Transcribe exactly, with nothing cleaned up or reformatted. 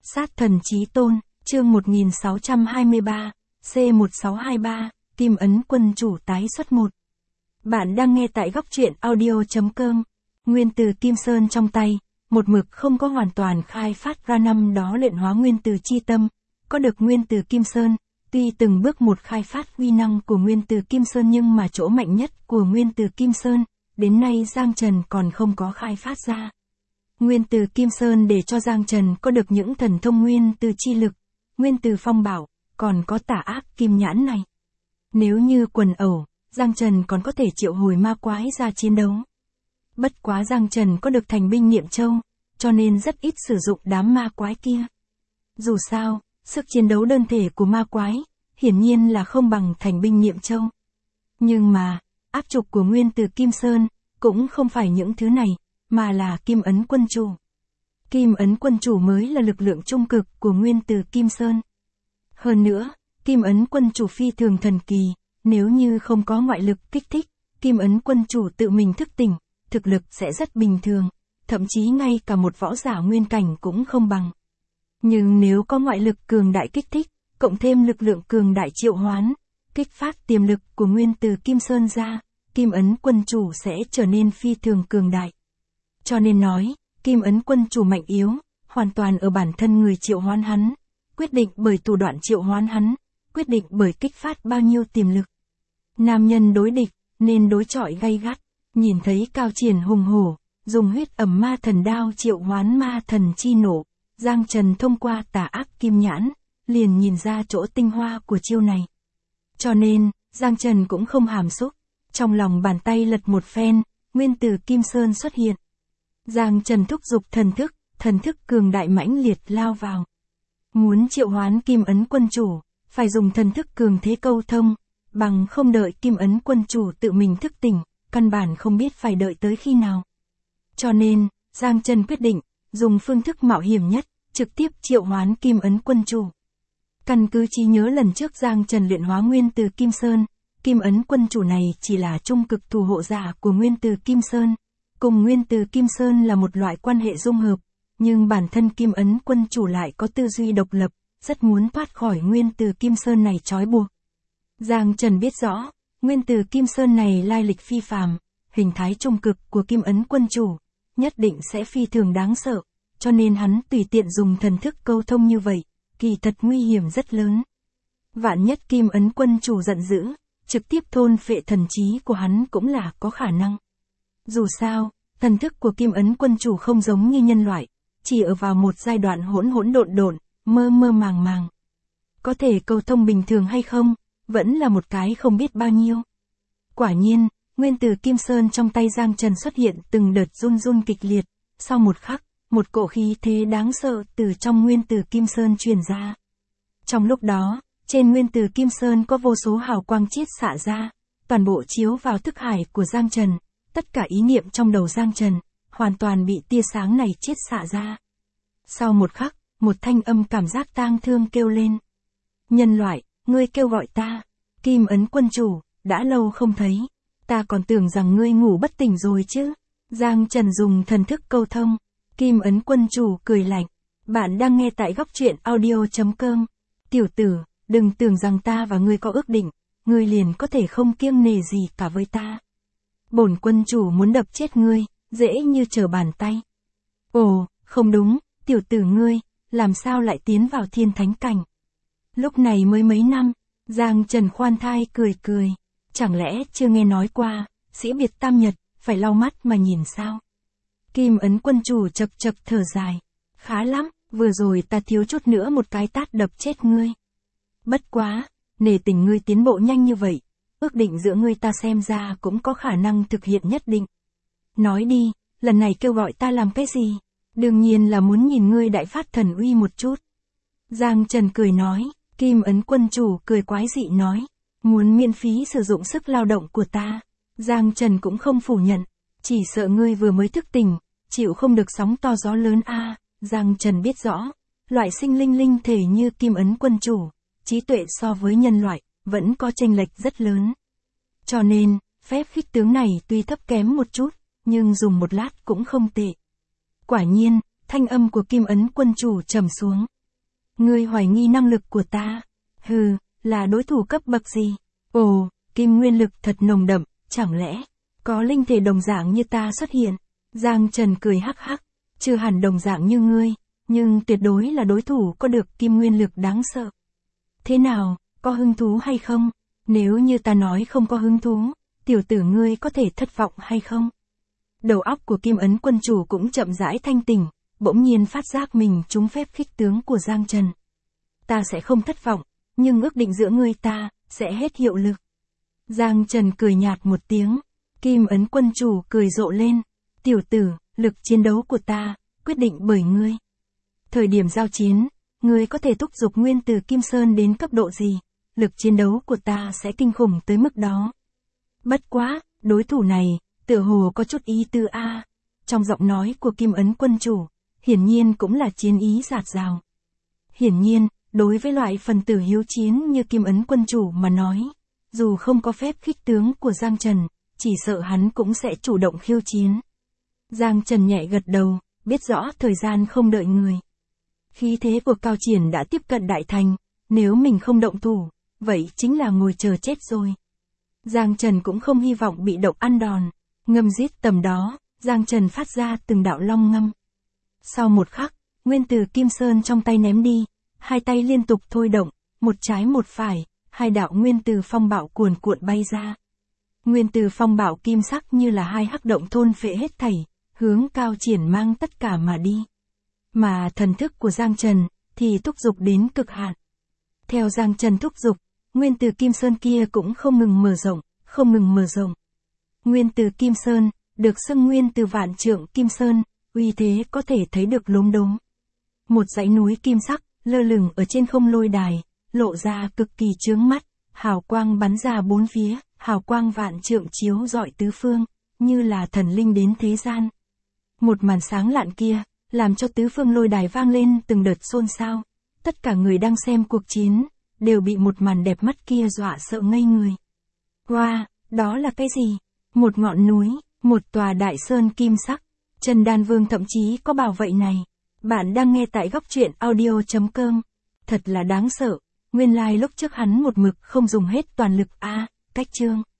Sát thần chí tôn, chương một nghìn sáu trăm hai mươi ba, C một sáu hai ba, Kim ấn quân chủ tái xuất một. Bạn đang nghe tại góc truyện audio.com. Nguyên từ Kim Sơn trong tay, một mực không có hoàn toàn khai phát ra năm đó luyện hóa nguyên từ chi tâm, có được nguyên từ Kim Sơn, tuy từng bước một khai phát uy năng của nguyên từ Kim Sơn nhưng mà chỗ mạnh nhất của nguyên từ Kim Sơn, đến nay Giang Trần còn không có khai phát ra. Nguyên từ Kim Sơn để cho Giang Trần có được những thần thông nguyên từ chi lực, nguyên từ phong bảo, còn có tà ác kim nhãn này. Nếu như quần ẩu, Giang Trần còn có thể triệu hồi ma quái ra chiến đấu. Bất quá Giang Trần có được thành binh niệm châu, cho nên rất ít sử dụng đám ma quái kia. Dù sao, sức chiến đấu đơn thể của ma quái, hiển nhiên là không bằng thành binh niệm châu. Nhưng mà, áp trục của nguyên từ Kim Sơn, cũng không phải những thứ này, mà là Kim ấn quân chủ. Kim ấn quân chủ mới là lực lượng trung cực của nguyên từ Kim Sơn. Hơn nữa, Kim ấn quân chủ phi thường thần kỳ, nếu như không có ngoại lực kích thích, Kim ấn quân chủ tự mình thức tỉnh, thực lực sẽ rất bình thường, thậm chí ngay cả một võ giả nguyên cảnh cũng không bằng. Nhưng nếu có ngoại lực cường đại kích thích, cộng thêm lực lượng cường đại triệu hoán, kích phát tiềm lực của nguyên từ Kim Sơn ra, Kim ấn quân chủ sẽ trở nên phi thường cường đại. Cho nên nói, Kim ấn quân chủ mạnh yếu, hoàn toàn ở bản thân người triệu hoán hắn, quyết định bởi thủ đoạn triệu hoán hắn, quyết định bởi kích phát bao nhiêu tiềm lực. Nam nhân đối địch, nên đối chọi gay gắt, nhìn thấy Cao Triển hùng hổ, dùng huyết ẩm ma thần đao triệu hoán ma thần chi nổ, Giang Trần thông qua tà ác kim nhãn, liền nhìn ra chỗ tinh hoa của chiêu này. Cho nên, Giang Trần cũng không hàm xúc, trong lòng bàn tay lật một phen, nguyên từ Kim Sơn xuất hiện. Giang Trần thúc giục thần thức, thần thức cường đại mãnh liệt lao vào. Muốn triệu hoán Kim ấn quân chủ, phải dùng thần thức cường thế câu thông, bằng không đợi Kim ấn quân chủ tự mình thức tỉnh, căn bản không biết phải đợi tới khi nào. Cho nên, Giang Trần quyết định, dùng phương thức mạo hiểm nhất, trực tiếp triệu hoán Kim ấn quân chủ. Căn cứ trí nhớ lần trước Giang Trần luyện hóa nguyên từ Kim Sơn, Kim ấn quân chủ này chỉ là trung cực thủ hộ giả của nguyên từ Kim Sơn, cùng nguyên từ Kim Sơn là một loại quan hệ dung hợp, nhưng bản thân Kim ấn quân chủ lại có tư duy độc lập, rất muốn thoát khỏi nguyên từ Kim Sơn này trói buộc. Giang Trần biết rõ, nguyên từ Kim Sơn này lai lịch phi phàm, hình thái trung cực của Kim ấn quân chủ, nhất định sẽ phi thường đáng sợ, cho nên hắn tùy tiện dùng thần thức câu thông như vậy, kỳ thật nguy hiểm rất lớn. Vạn nhất Kim ấn quân chủ giận dữ, trực tiếp thôn phệ thần trí của hắn cũng là có khả năng. Dù sao, thần thức của Kim ấn quân chủ không giống như nhân loại, chỉ ở vào một giai đoạn hỗn hỗn độn độn, mơ mơ màng màng. Có thể câu thông bình thường hay không, vẫn là một cái không biết bao nhiêu. Quả nhiên, nguyên từ Kim Sơn trong tay Giang Trần xuất hiện từng đợt run run kịch liệt, sau một khắc, một cỗ khí thế đáng sợ từ trong nguyên từ Kim Sơn truyền ra. Trong lúc đó, trên nguyên từ Kim Sơn có vô số hào quang chiết xạ ra, toàn bộ chiếu vào thức hải của Giang Trần, tất cả ý niệm trong đầu Giang Trần, hoàn toàn bị tia sáng này chiết xạ ra. Sau một khắc, một thanh âm cảm giác tang thương kêu lên. Nhân loại, ngươi kêu gọi ta, Kim ấn quân chủ, đã lâu không thấy, ta còn tưởng rằng ngươi ngủ bất tỉnh rồi chứ. Giang Trần dùng thần thức câu thông, Kim ấn quân chủ cười lạnh, bạn đang nghe tại góc truyện audio.com. Tiểu tử, đừng tưởng rằng ta và ngươi có ước định, ngươi liền có thể không kiêng nể gì cả với ta. Bổn quân chủ muốn đập chết ngươi, dễ như trở bàn tay. Ồ, không đúng, tiểu tử ngươi, làm sao lại tiến vào thiên thánh cảnh? Lúc này mới mấy năm, Giang Trần khoan thai cười cười, chẳng lẽ chưa nghe nói qua, sĩ biệt tam nhật, phải lau mắt mà nhìn sao? Kim ấn quân chủ chật chật thở dài, khá lắm, vừa rồi ta thiếu chút nữa một cái tát đập chết ngươi. Bất quá, nể tình ngươi tiến bộ nhanh như vậy, ước định giữa ngươi ta xem ra cũng có khả năng thực hiện nhất định. Nói đi, lần này kêu gọi ta làm cái gì? Đương nhiên là muốn nhìn ngươi đại phát thần uy một chút. Giang Trần cười nói, Kim ấn quân chủ cười quái dị nói, muốn miễn phí sử dụng sức lao động của ta. Giang Trần cũng không phủ nhận, chỉ sợ ngươi vừa mới thức tỉnh, chịu không được sóng to gió lớn a. À, Giang Trần biết rõ, loại sinh linh linh thể như Kim ấn quân chủ, trí tuệ so với nhân loại, vẫn có chênh lệch rất lớn. Cho nên, phép khích tướng này tuy thấp kém một chút, nhưng dùng một lát cũng không tệ. Quả nhiên, thanh âm của Kim ấn quân chủ trầm xuống, Ngươi hoài nghi năng lực của ta. Hừ, là đối thủ cấp bậc gì? Ồ, kim nguyên lực thật nồng đậm, chẳng lẽ có linh thể đồng dạng như ta xuất hiện? Giang Trần cười hắc hắc, chưa hẳn đồng dạng như ngươi, nhưng tuyệt đối là đối thủ có được kim nguyên lực đáng sợ. Thế nào, có hứng thú hay không? Nếu như ta nói không có hứng thú, tiểu tử ngươi có thể thất vọng hay không? Đầu óc của Kim Ấn quân chủ cũng chậm rãi thanh tỉnh, bỗng nhiên phát giác mình trúng phép khích tướng của Giang Trần. Ta sẽ không thất vọng, nhưng ước định giữa ngươi ta, sẽ hết hiệu lực. Giang Trần cười nhạt một tiếng, Kim Ấn quân chủ cười rộ lên. Tiểu tử, lực chiến đấu của ta, quyết định bởi ngươi. Thời điểm giao chiến, ngươi có thể thúc giục nguyên từ Kim Sơn đến cấp độ gì, lực chiến đấu của ta sẽ kinh khủng tới mức đó. Bất quá, đối thủ này, tựa hồ có chút ý tư a. Trong giọng nói của Kim Ấn quân chủ, hiển nhiên cũng là chiến ý rạt rào. Hiển nhiên, đối với loại phần tử hiếu chiến như Kim Ấn quân chủ mà nói, dù không có phép khích tướng của Giang Trần, chỉ sợ hắn cũng sẽ chủ động khiêu chiến. Giang Trần nhẹ gật đầu, biết rõ thời gian không đợi người. Khí thế của Cao Triển đã tiếp cận đại thành, nếu mình không động thủ, vậy chính là ngồi chờ chết rồi. Giang Trần cũng không hy vọng bị động ăn đòn, ngâm giết tầm đó, Giang Trần phát ra từng đạo long ngâm. Sau một khắc, nguyên từ Kim Sơn trong tay ném đi, hai tay liên tục thôi động, một trái một phải, hai đạo nguyên từ phong bạo cuồn cuộn bay ra. Nguyên từ phong bạo kim sắc như là hai hắc động thôn phệ hết thảy, hướng Cao Triển mang tất cả mà đi. Mà thần thức của Giang Trần, thì thúc giục đến cực hạn. Theo Giang Trần thúc giục, nguyên từ Kim Sơn kia cũng không ngừng mở rộng, không ngừng mở rộng. Nguyên từ Kim Sơn, được xưng nguyên từ vạn trượng Kim Sơn, uy thế có thể thấy được lốm đốm. Một dãy núi kim sắc, lơ lửng ở trên không lôi đài, lộ ra cực kỳ chướng mắt, hào quang bắn ra bốn phía, hào quang vạn trượng chiếu rọi tứ phương, như là thần linh đến thế gian. Một màn sáng lạn kia, làm cho tứ phương lôi đài vang lên từng đợt xôn xao. Tất cả người đang xem cuộc chiến, đều bị một màn đẹp mắt kia dọa sợ ngây người. Wow, đó là cái gì? Một ngọn núi, một tòa đại sơn kim sắc. Trần Đan Vương thậm chí có bảo vậy này. Bạn đang nghe tại góc truyện audio chấm com. Thật là đáng sợ, nguyên lai like lúc trước hắn một mực không dùng hết toàn lực a, cách chương.